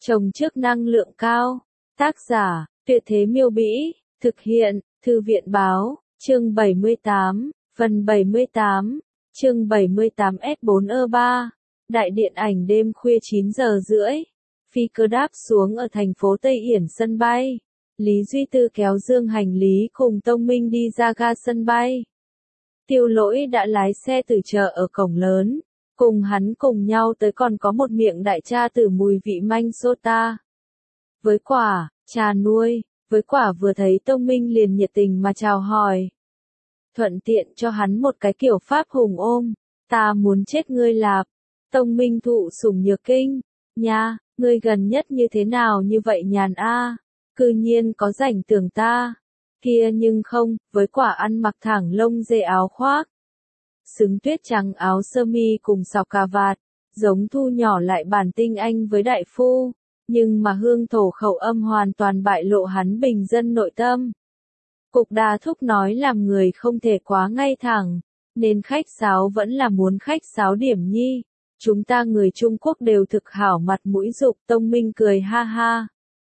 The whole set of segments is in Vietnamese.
Trồng trước năng lượng cao. Tác giả, Tuyệt Thế Miêu Bĩ. Thực hiện, Thư viện Báo. Chương 78. Phần 78. Chương 78 S4E3. Đại điện ảnh đêm khuya 9 giờ rưỡi. Phi cơ đáp xuống ở thành phố Tây Yển sân bay. Lý Duy Tư kéo dương hành lý cùng Tông Minh đi ra ga sân bay. Tiêu Lỗi đã lái xe từ chợ ở cổng lớn. Cùng hắn cùng nhau tới còn có một miệng đại cha tử mùi vị manh sota. Với quả, trà nuôi, với quả vừa thấy Tông Minh liền nhiệt tình mà chào hỏi. Thuận tiện cho hắn một cái kiểu pháp hùng ôm, ta muốn chết ngươi lạp. Tông Minh thụ sủng nhược kinh, nha, ngươi gần nhất như thế nào như vậy nhàn a, cư nhiên có rảnh tưởng ta. Kia nhưng không, với quả ăn mặc thẳng lông dê áo khoác. Xứng tuyết trắng áo sơ mi cùng sọc cà vạt, giống thu nhỏ lại bản tinh anh với đại phu, nhưng mà hương thổ khẩu âm hoàn toàn bại lộ hắn bình dân nội tâm. Cục Đa Thúc nói làm người không thể quá ngay thẳng, nên khách sáo vẫn là muốn khách sáo điểm nhi. Chúng ta người Trung Quốc đều thực hảo mặt mũi dục. Tông Minh cười ha ha.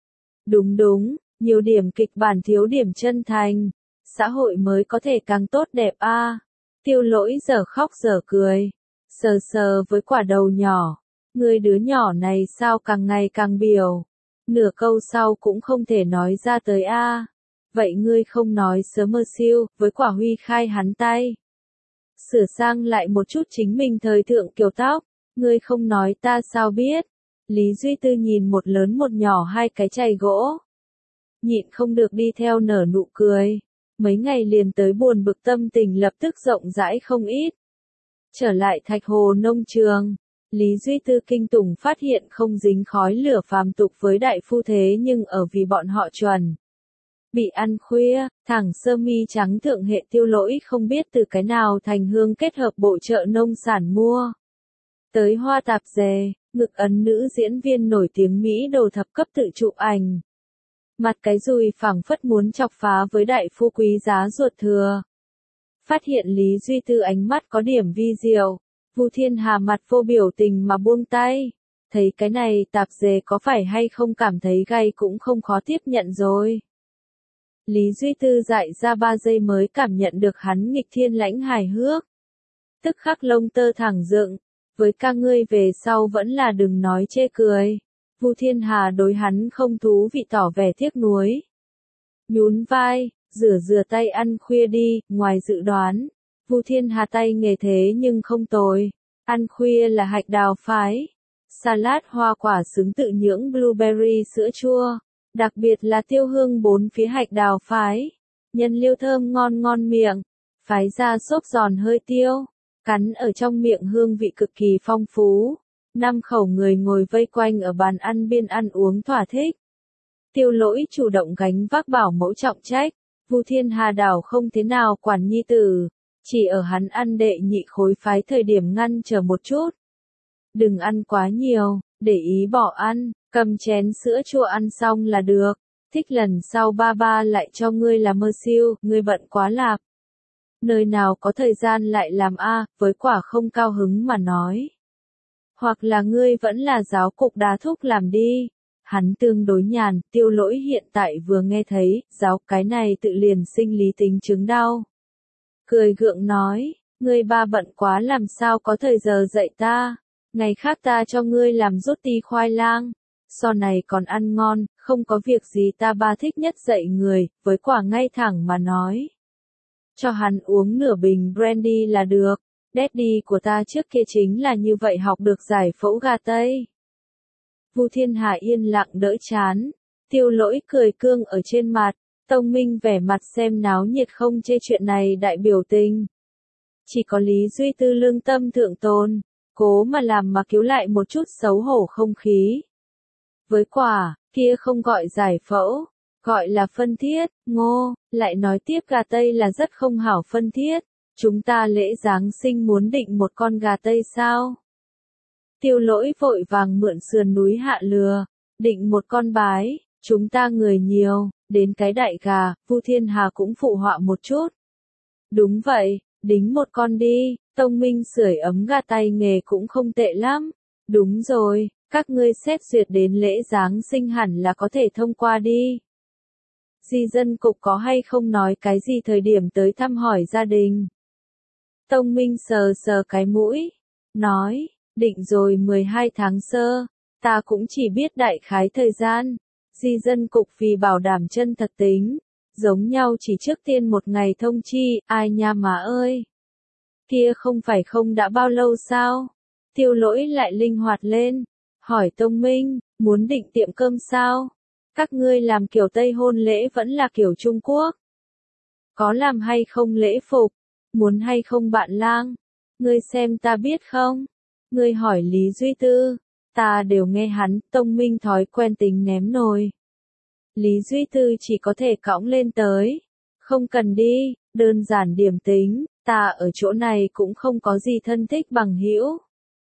Đúng đúng, nhiều điểm kịch bản thiếu điểm chân thành, xã hội mới có thể càng tốt đẹp a. Tiêu Lỗi giờ khóc giờ cười, sờ sờ với quả đầu nhỏ. Người đứa nhỏ này sao càng ngày càng biểu, nửa câu sau cũng không thể nói ra tới a. Vậy ngươi không nói sớm mơ siêu, với quả huy khai hắn tay. Sửa sang lại một chút chính mình thời thượng kiểu tóc, ngươi không nói ta sao biết. Lý Duy Tư nhìn một lớn một nhỏ hai cái chày gỗ. Nhịn không được đi theo nở nụ cười. Mấy ngày liền tới buồn bực tâm tình lập tức rộng rãi không ít. Trở lại Thạch Hồ nông trường, Lý Duy Tư kinh tủng phát hiện không dính khói lửa phàm tục với đại phu thế nhưng ở vì bọn họ chuẩn. Bị ăn khuya, thẳng sơ mi trắng thượng hệ Tiêu Lỗi không biết từ cái nào thành hương kết hợp bộ chợ nông sản mua. Tới hoa tạp dề, ngực ấn nữ diễn viên nổi tiếng Mỹ đồ thập cấp tự chụp ảnh. Mặt cái dùi phảng phất muốn chọc phá với đại phu quý giá ruột thừa. Phát hiện Lý Duy Tư ánh mắt có điểm vi diệu, Vu Thiên Hà mặt vô biểu tình mà buông tay. Thấy cái này tạp dề có phải hay không cảm thấy gay cũng không khó tiếp nhận rồi. Lý Duy Tư dại ra 3 giây mới cảm nhận được hắn nghịch thiên lãnh hài hước. Tức khắc lông tơ thẳng dựng, với ca ngươi về sau vẫn là đừng nói chê cười. Vu Thiên Hà đối hắn không thú vị tỏ vẻ tiếc nuối. Nhún vai, rửa tay ăn khuya đi, ngoài dự đoán. Vu Thiên Hà tay nghề thế nhưng không tồi. Ăn khuya là hạch đào phái. Salad hoa quả xứng tự nhưỡng blueberry sữa chua. Đặc biệt là tiêu hương 4 phía hạch đào phái. Nhân liêu thơm ngon ngon miệng. Phái ra xốp giòn hơi tiêu. Cắn ở trong miệng hương vị cực kỳ phong phú. 5 khẩu người ngồi vây quanh ở bàn ăn biên ăn uống thỏa thích. Tiêu Lỗi chủ động gánh vác bảo mẫu trọng trách. Vu Thiên Hà đảo không thế nào quản nhi tử. Chỉ ở hắn ăn đệ nhị khối phái thời điểm ngăn chờ một chút. Đừng ăn quá nhiều, để ý bỏ ăn, cầm chén sữa chua ăn xong là được. Thích lần sau ba lại cho ngươi làm mơ siêu, ngươi bận quá lạp. Nơi nào có thời gian lại làm a, với quả không cao hứng mà nói. Hoặc là ngươi vẫn là giáo Cục Đá Thúc làm đi. Hắn tương đối nhàn, Tiêu Lỗi hiện tại vừa nghe thấy, giáo cái này tự liền sinh lý tính chứng đau. Cười gượng nói, ngươi ba bận quá làm sao có thời giờ dạy ta. Ngày khác ta cho ngươi làm rốt ti khoai lang. Sau này còn ăn ngon, không có việc gì ta ba thích nhất dạy người, với quả ngay thẳng mà nói. Cho hắn uống nửa bình brandy là được. Daddy của ta trước kia chính là như vậy học được giải phẫu gà Tây. Vu Thiên Hà yên lặng đỡ chán. Tiêu Lỗi cười cương ở trên mặt. Tông Minh vẻ mặt xem náo nhiệt không chê chuyện này đại biểu tình. Chỉ có Lý Duy Tư lương tâm thượng tôn. Cố mà làm mà cứu lại một chút xấu hổ không khí. Với quả, kia không gọi giải phẫu. Gọi là phân thiết, ngô, lại nói tiếp gà Tây là rất không hảo phân thiết. Chúng ta lễ Giáng sinh muốn định một con gà Tây sao? Tiêu Lỗi vội vàng mượn sườn núi hạ lừa, định một con bái, chúng ta người nhiều, đến cái đại gà, Vu Thiên Hà cũng phụ họa một chút. Đúng vậy, đính một con đi, Tông Minh sưởi ấm gà tay nghề cũng không tệ lắm. Đúng rồi, Các ngươi xét duyệt đến lễ Giáng sinh hẳn là có thể thông qua đi. Di dân cục có hay không nói cái gì thời điểm tới thăm hỏi gia đình? Tông Minh sờ sờ cái mũi, nói, định rồi 12 tháng sơ, ta cũng chỉ biết đại khái thời gian. Di dân cục vì bảo đảm chân thật tính, giống nhau chỉ trước tiên một ngày thông chi, ai nha má ơi. Kia không phải không đã bao lâu sao? Tiêu Lỗi lại linh hoạt lên, hỏi Tông Minh, muốn định tiệm cơm sao? Các ngươi làm kiểu Tây hôn lễ vẫn là kiểu Trung Quốc. Có làm hay không lễ phục? Muốn hay không bạn lang? Ngươi xem ta biết không? Ngươi hỏi Lý Duy Tư, ta đều nghe hắn. Tông Minh thói quen tính ném nồi. Lý Duy Tư chỉ có thể cõng lên tới. Không cần đi, đơn giản điểm tính, ta ở chỗ này cũng không có gì thân thích bằng hữu.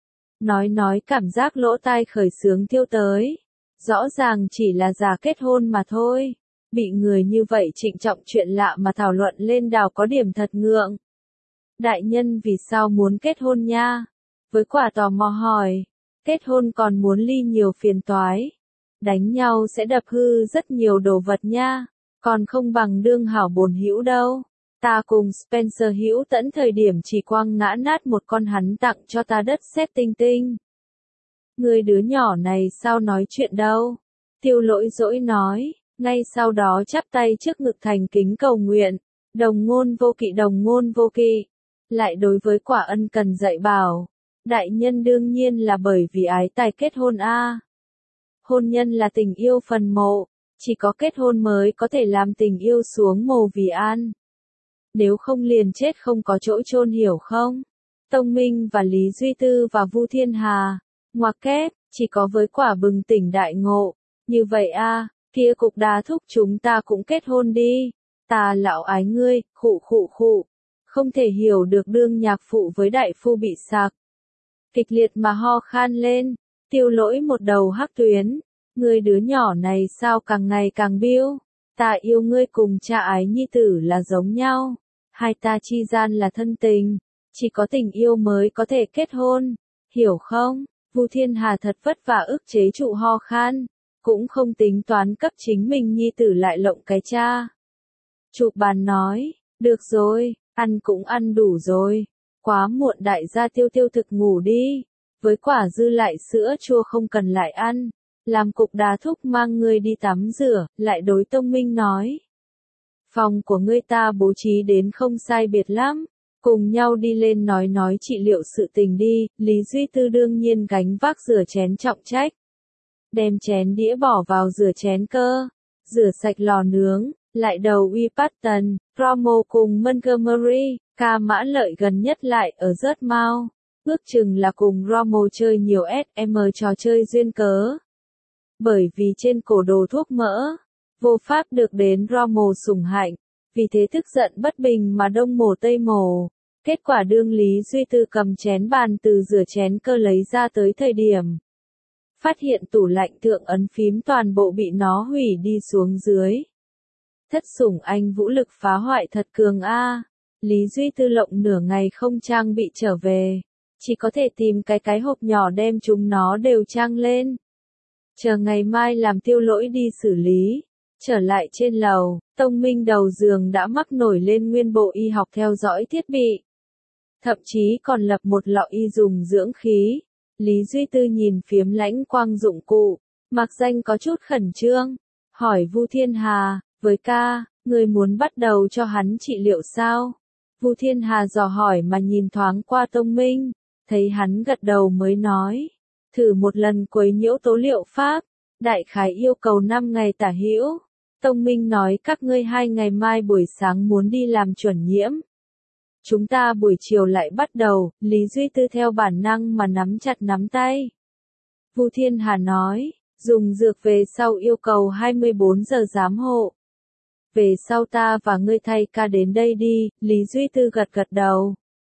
Nói cảm giác lỗ tai khởi sướng tiêu tới. Rõ ràng chỉ là già kết hôn mà thôi. Bị người như vậy trịnh trọng chuyện lạ mà thảo luận lên đào có điểm thật ngượng. Đại nhân vì sao muốn kết hôn nha? Với quả tò mò hỏi. Kết hôn còn muốn ly nhiều phiền toái. Đánh nhau sẽ đập hư rất nhiều đồ vật nha. Còn không bằng đương hảo bồn hữu đâu. Ta cùng Spencer hữu tẫn thời điểm chỉ quăng ngã nát một con hắn tặng cho ta đất sét tinh tinh. Người đứa nhỏ này sao nói chuyện đâu? Tiêu Lỗi dỗi nói, ngay sau đó chắp tay trước ngực thành kính cầu nguyện. Đồng ngôn vô kỵ, đồng ngôn vô kỵ. Lại đối với quả ân cần dạy bảo. Đại nhân đương nhiên là bởi vì ái tài kết hôn a. Hôn nhân là tình yêu phần mộ. Chỉ có kết hôn mới có thể làm tình yêu xuống mồ vì an. Nếu không liền chết không có chỗ chôn, hiểu không? Tông Minh và Lý Duy Tư và Vu Thiên Hà, ngoặc kép, chỉ có với quả bừng tỉnh đại ngộ. Như vậy a, kia Cục Đá thúc chúng ta cũng kết hôn đi. Ta lão ái ngươi, khụ. Không thể hiểu được đương nhạc phụ với đại phu bị sặc. Kịch liệt mà ho khan lên, Tiêu Lỗi một đầu hắc tuyến. Ngươi đứa nhỏ này sao càng ngày càng biêu? Ta yêu ngươi cùng cha ái nhi tử là giống nhau. Hai ta chi gian là thân tình. Chỉ có tình yêu mới có thể kết hôn. Hiểu không? Vu Thiên Hà thật vất vả ức chế trụ ho khan. Cũng không tính toán cấp chính mình nhi tử lại lộng cái cha. Chụp bàn nói, được rồi, ăn cũng ăn đủ rồi. Quá muộn đại gia tiêu thực ngủ đi. Với quả dư lại sữa chua không cần lại ăn. Làm Cục Đá thúc mang ngươi đi tắm rửa, lại đối Tông Minh nói. Phòng của ngươi ta bố trí đến không sai biệt lắm. Cùng nhau đi lên nói trị liệu sự tình đi. Lý Duy Tư đương nhiên gánh vác rửa chén trọng trách. Đem chén đĩa bỏ vào rửa chén cơ. Rửa sạch lò nướng, lại đầu uy Patton, Promo cùng Montgomery, Ca Mã Lợi gần nhất lại ở rớt mau. Ước chừng là cùng Romo chơi nhiều SM trò chơi duyên cớ. Bởi vì trên cổ đồ thuốc mỡ, vô pháp được đến Romo sủng hạnh, vì thế tức giận bất bình mà đông mổ tây mổ. Kết quả đương Lý Duy Tư cầm chén bàn từ rửa chén cơ lấy ra tới thời điểm. Phát hiện tủ lạnh thượng ấn phím toàn bộ bị nó hủy đi xuống dưới. Thất sủng anh vũ lực phá hoại thật cường a. Lý Duy Tư lộng nửa ngày không trang bị trở về. Chỉ có thể tìm cái hộp nhỏ đem chúng nó đều trang lên. Chờ ngày mai làm Tiêu Lỗi đi xử lý. Trở lại trên lầu, Tông Minh đầu giường đã mắc nổi lên nguyên bộ y học theo dõi thiết bị. Thậm chí còn lập một lọ y dùng dưỡng khí. Lý Duy Tư nhìn phiếm lãnh quang dụng cụ. Mặc danh có chút khẩn trương. Hỏi Vu Thiên Hà, với ca, người muốn bắt đầu cho hắn trị liệu sao? Vu Thiên Hà dò hỏi mà nhìn thoáng qua Tông Minh. Thấy hắn gật đầu mới nói. Thử một lần quấy nhiễu tố liệu pháp. Đại khái yêu cầu 5 ngày tả hữu. Tông Minh nói các ngươi 2 ngày mai buổi sáng muốn đi làm chuẩn nhiễm. Chúng ta buổi chiều lại bắt đầu. Lý Duy Tư theo bản năng mà nắm chặt nắm tay. Vu Thiên Hà nói, dùng dược về sau yêu cầu 24 giờ giám hộ. Về sau ta và ngươi thay ca đến đây đi. Lý Duy Tư gật đầu.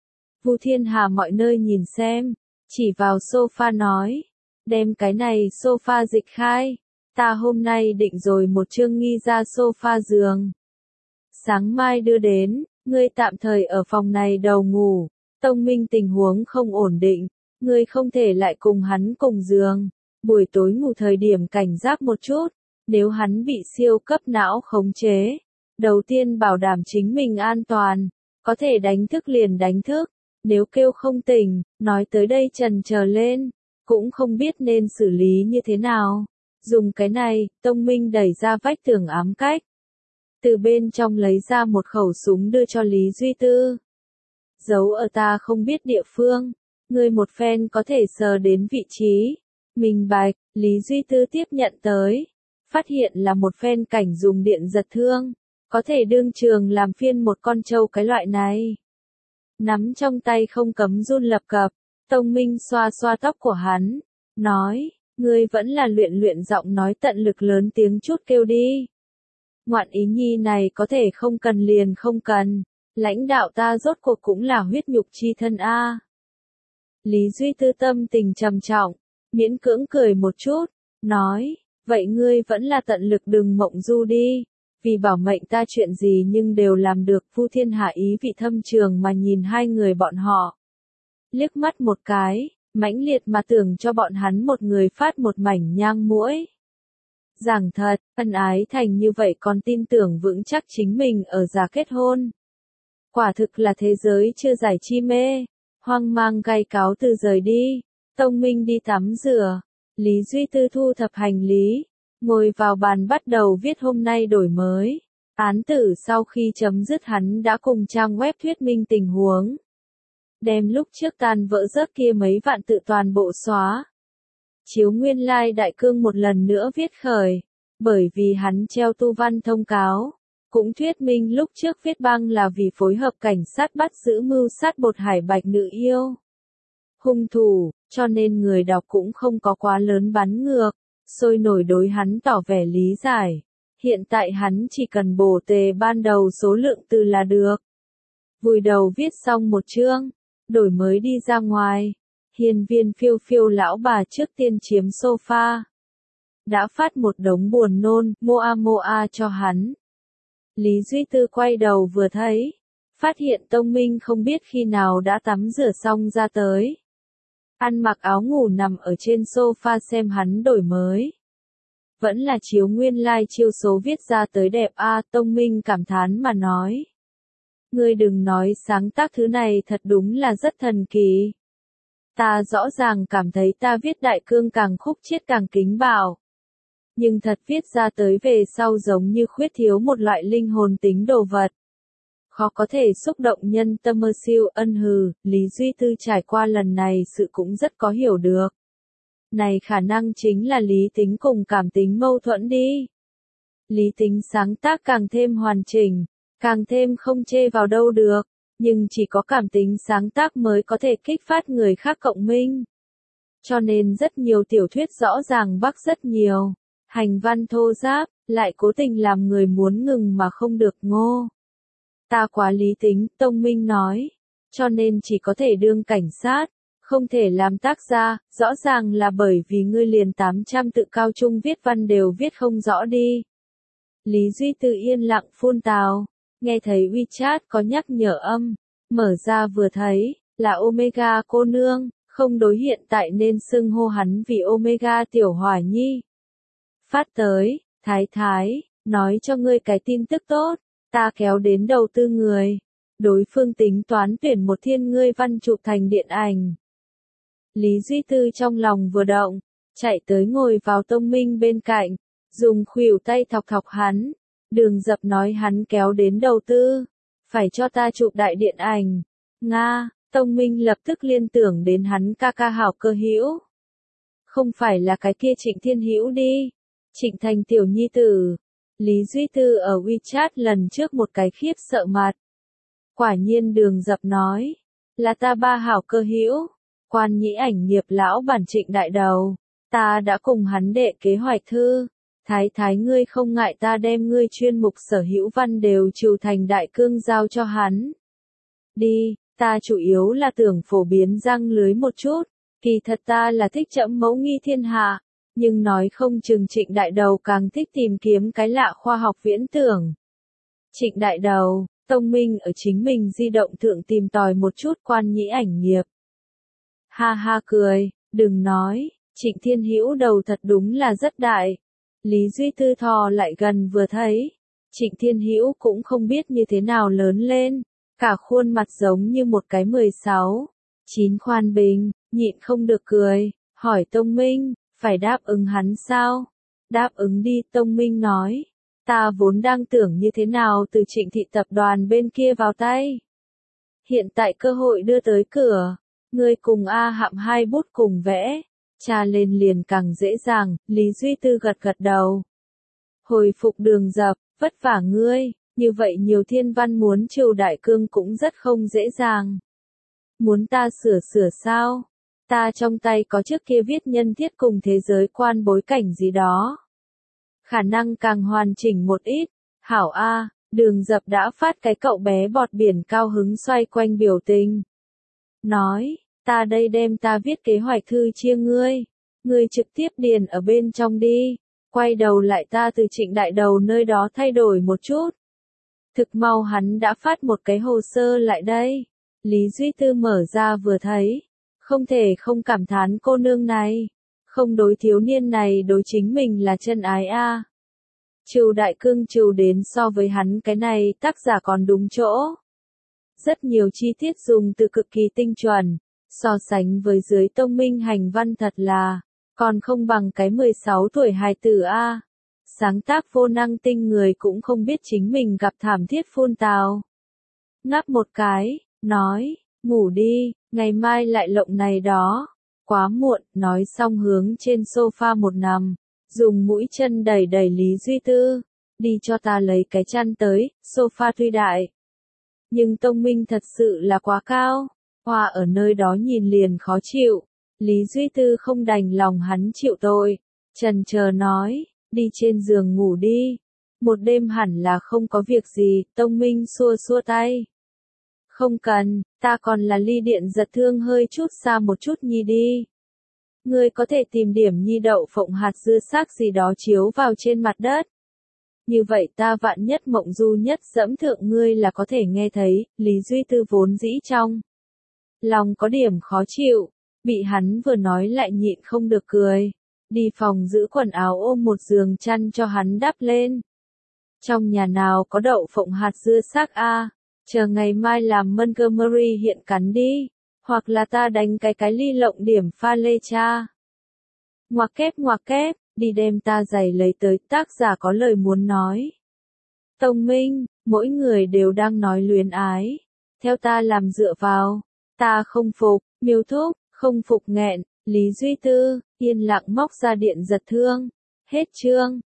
Vu Thiên Hà mọi nơi nhìn xem, chỉ vào sofa nói, đem cái này sofa dịch khai, ta hôm nay định rồi một chương nghi ra sofa giường. Sáng mai đưa đến, ngươi tạm thời ở phòng này đầu ngủ. Tông Minh tình huống không ổn định, ngươi không thể lại cùng hắn cùng giường. buổi tối ngủ thời điểm cảnh giác một chút, nếu hắn bị siêu cấp não khống chế. Đầu tiên bảo đảm chính mình an toàn, có thể đánh thức liền đánh thức, nếu kêu không tỉnh, nói tới đây chần chờ lên, cũng không biết nên xử lý như thế nào. Dùng cái này, Tông Minh đẩy ra vách tường ám cách. Từ bên trong lấy ra một khẩu súng đưa cho Lý Duy Tư. Giấu ở ta không biết địa phương, ngươi một phen có thể sờ đến vị trí. Minh bạch, Lý Duy Tư tiếp nhận tới. Phát hiện là một phen cảnh dùng điện giật thương, có thể đương trường làm phiên một con trâu cái loại này. Nắm trong tay không cấm run lập cập, Tông Minh xoa xoa tóc của hắn, nói, ngươi vẫn là luyện luyện giọng nói tận lực lớn tiếng chút kêu đi. Ngoạn ý nhi này có thể không cần liền không cần, lãnh đạo ta rốt cuộc cũng là huyết nhục chi thân a. Lý Duy Tư tâm tình trầm trọng, miễn cưỡng cười một chút, nói, vậy ngươi vẫn là tận lực đừng mộng du đi, vì bảo mệnh ta chuyện gì nhưng đều làm được. Vu Thiên Hạ ý vị thâm trường mà nhìn hai người bọn họ. Liếc mắt một cái, mãnh liệt mà tưởng cho bọn hắn một người phát một mảnh nhang muỗi. Giảng thật, ân ái thành như vậy còn tin tưởng vững chắc chính mình ở già kết hôn. Quả thực là thế giới chưa giải chi mê, hoang mang gay cáo từ rời đi, Tông Minh đi tắm rửa, Lý Duy Tư thu thập hành lý, ngồi vào bàn bắt đầu viết hôm nay đổi mới. Án tử sau khi chấm dứt hắn đã cùng trang web thuyết minh tình huống. Đem lúc trước tan vỡ rớt kia mấy vạn tự toàn bộ xóa. Chiếu nguyên lai đại cương một lần nữa viết khởi, bởi vì hắn treo tu văn thông cáo. Cũng thuyết minh lúc trước viết băng là vì phối hợp cảnh sát bắt giữ mưu sát bột hải bạch nữ yêu. Hung thủ, cho nên người đọc cũng không có quá lớn bắn ngược, sôi nổi đối hắn tỏ vẻ lý giải. Hiện tại hắn chỉ cần bổ tề ban đầu số lượng từ là được. Vùi đầu viết xong một chương, đổi mới đi ra ngoài. Hiên Viên phiêu phiêu lão bà trước tiên chiếm sofa. Đã phát một đống buồn nôn, moa cho hắn. Lý Duy Tư quay đầu vừa thấy, phát hiện Tông Minh không biết khi nào đã tắm rửa xong ra tới. Ăn mặc áo ngủ nằm ở trên sofa xem hắn đổi mới. Vẫn là chiếu nguyên lai chiêu số viết ra tới đẹp a. Tông Minh cảm thán mà nói. Ngươi đừng nói sáng tác thứ này thật đúng là rất thần kỳ. Ta rõ ràng cảm thấy ta viết đại cương càng khúc chiết càng kính bạo. Nhưng thật viết ra tới về sau giống như khuyết thiếu một loại linh hồn tính đồ vật. Khó có thể xúc động nhân tâm mơ siêu ân hừ, Lý Duy Tư trải qua lần này sự cũng rất có hiểu được. Này khả năng chính là lý tính cùng cảm tính mâu thuẫn đi. Lý tính sáng tác càng thêm hoàn chỉnh, càng thêm không chê vào đâu được, nhưng chỉ có cảm tính sáng tác mới có thể kích phát người khác cộng minh. Cho nên rất nhiều tiểu thuyết rõ ràng bắc rất nhiều, hành văn thô ráp, lại cố tình làm người muốn ngừng mà không được ngô. Ta quá lý tính, Tông Minh nói, cho nên chỉ có thể đương cảnh sát, không thể làm tác gia, rõ ràng là bởi vì ngươi liền 800 tự cao trung viết văn đều viết không rõ đi. Lý Duy Tư yên lặng phun tào, nghe thấy WeChat có nhắc nhở âm, mở ra vừa thấy, là Omega cô nương, không đối hiện tại nên xưng hô hắn vì Omega tiểu hỏa nhi. Phát tới, thái thái, nói cho ngươi cái tin tức tốt, ta kéo đến đầu tư người. Đối phương tính toán tuyển một thiên ngươi văn chụp thành điện ảnh. Lý Duy Tư trong lòng vừa động, chạy tới ngồi vào Tông Minh bên cạnh, dùng khuỷu tay thọc thọc hắn. Đường Dập nói hắn kéo đến đầu tư, phải cho ta chụp đại điện ảnh. Nga, Tông Minh lập tức liên tưởng đến hắn ca ca hảo cơ hữu. Không phải là cái kia Trịnh Thiên Hữu đi. Trịnh Thành tiểu nhi tử. Lý Duy Tư ở WeChat lần trước một cái khiếp sợ mặt. Quả nhiên Đường Dập nói, là ta ba hảo cơ hữu, quan nhĩ ảnh nghiệp lão bản Trịnh đại đầu, ta đã cùng hắn đệ kế hoạch thư, thái thái ngươi không ngại ta đem ngươi chuyên mục sở hữu văn đều trừ thành đại cương giao cho hắn. Đi, ta chủ yếu là tưởng phổ biến răng lưới một chút, kỳ thật ta là thích trẫm mẫu nghi thiên hạ, nhưng nói không chừng Trịnh đại đầu càng thích tìm kiếm cái lạ khoa học viễn tưởng. Trịnh đại đầu, Tông Minh ở chính mình di động thượng tìm tòi một chút quan nhĩ ảnh nghiệp. Ha ha cười, đừng nói, Trịnh Thiên Hữu đầu thật đúng là rất đại. Lý Duy Tư thò lại gần vừa thấy. Trịnh Thiên Hữu cũng không biết như thế nào lớn lên. Cả khuôn mặt giống như một cái 16, 9 khoan bình, nhịn không được cười, hỏi Tông Minh, phải đáp ứng hắn sao? Đáp ứng đi, Tông Minh nói. Ta vốn đang tưởng như thế nào từ Trịnh thị tập đoàn bên kia vào tay. Hiện tại cơ hội đưa tới cửa, ngươi cùng A Hạm hai bút cùng vẽ, tra lên liền càng dễ dàng, Lý Duy Tư gật gật đầu. Hồi phục Đường Dập, vất vả ngươi, như vậy nhiều thiên văn muốn triều đại cương cũng rất không dễ dàng. Muốn ta sửa sao? Ta trong tay có trước kia viết nhân thiết cùng thế giới quan bối cảnh gì đó. Khả năng càng hoàn chỉnh một ít. Hảo A, Đường Dập đã phát cái cậu bé bọt biển cao hứng xoay quanh biểu tình. Nói, ta đây đem ta viết kế hoạch thư chia ngươi. Ngươi trực tiếp điền ở bên trong đi. Quay đầu lại ta từ Trịnh đại đầu nơi đó thay đổi một chút. Thực mau hắn đã phát một cái hồ sơ lại đây. Lý Duy Tư mở ra vừa thấy. Không thể không cảm thán cô nương này. Không đối thiếu niên này đối chính mình là chân ái a. Triều đại cương triều đến so với hắn cái này tác giả còn đúng chỗ. Rất nhiều chi tiết dùng từ cực kỳ tinh chuẩn. So sánh với dưới Tông Minh hành văn thật là. Còn không bằng cái 16 tuổi hài tử a. Sáng tác vô năng tinh người cũng không biết chính mình gặp thảm thiết phun tào. Ngáp một cái, nói, ngủ đi, ngày mai lại lộng này đó. Quá muộn, nói xong hướng trên sofa một nằm, dùng mũi chân đẩy đẩy Lý Duy Tư. Đi cho ta lấy cái chăn tới, sofa tuy đại. Nhưng Tông Minh thật sự là quá cao, Hoa ở nơi đó nhìn liền khó chịu. Lý Duy Tư không đành lòng hắn chịu tội, chần chờ nói, đi trên giường ngủ đi. Một đêm hẳn là không có việc gì, Tông Minh xua xua tay. Không cần, ta còn là ly điện giật thương hơi chút xa một chút nhi đi. Ngươi có thể tìm điểm nhi đậu phộng hạt dưa xác gì đó chiếu vào trên mặt đất. Như vậy ta vạn nhất mộng du nhất dẫm thượng ngươi là có thể nghe thấy, Lý Duy Tư vốn dĩ trong. Lòng có điểm khó chịu, bị hắn vừa nói lại nhịn không được cười. Đi phòng giữ quần áo ôm một giường chăn cho hắn đắp lên. Trong nhà nào có đậu phộng hạt dưa xác a? Chờ ngày mai làm Montgomery hiện cắn đi, hoặc là ta đánh cái ly lộng điểm pha lê cha. Ngoặc kép, đi đem ta giày lấy tới, tác giả có lời muốn nói. Tông Minh, mỗi người đều đang nói luyến ái. Theo ta làm dựa vào, ta không phục, Miêu Thúc, không phục nghẹn, Lý Duy Tư, yên lặng móc ra điện giật thương. Hết chương.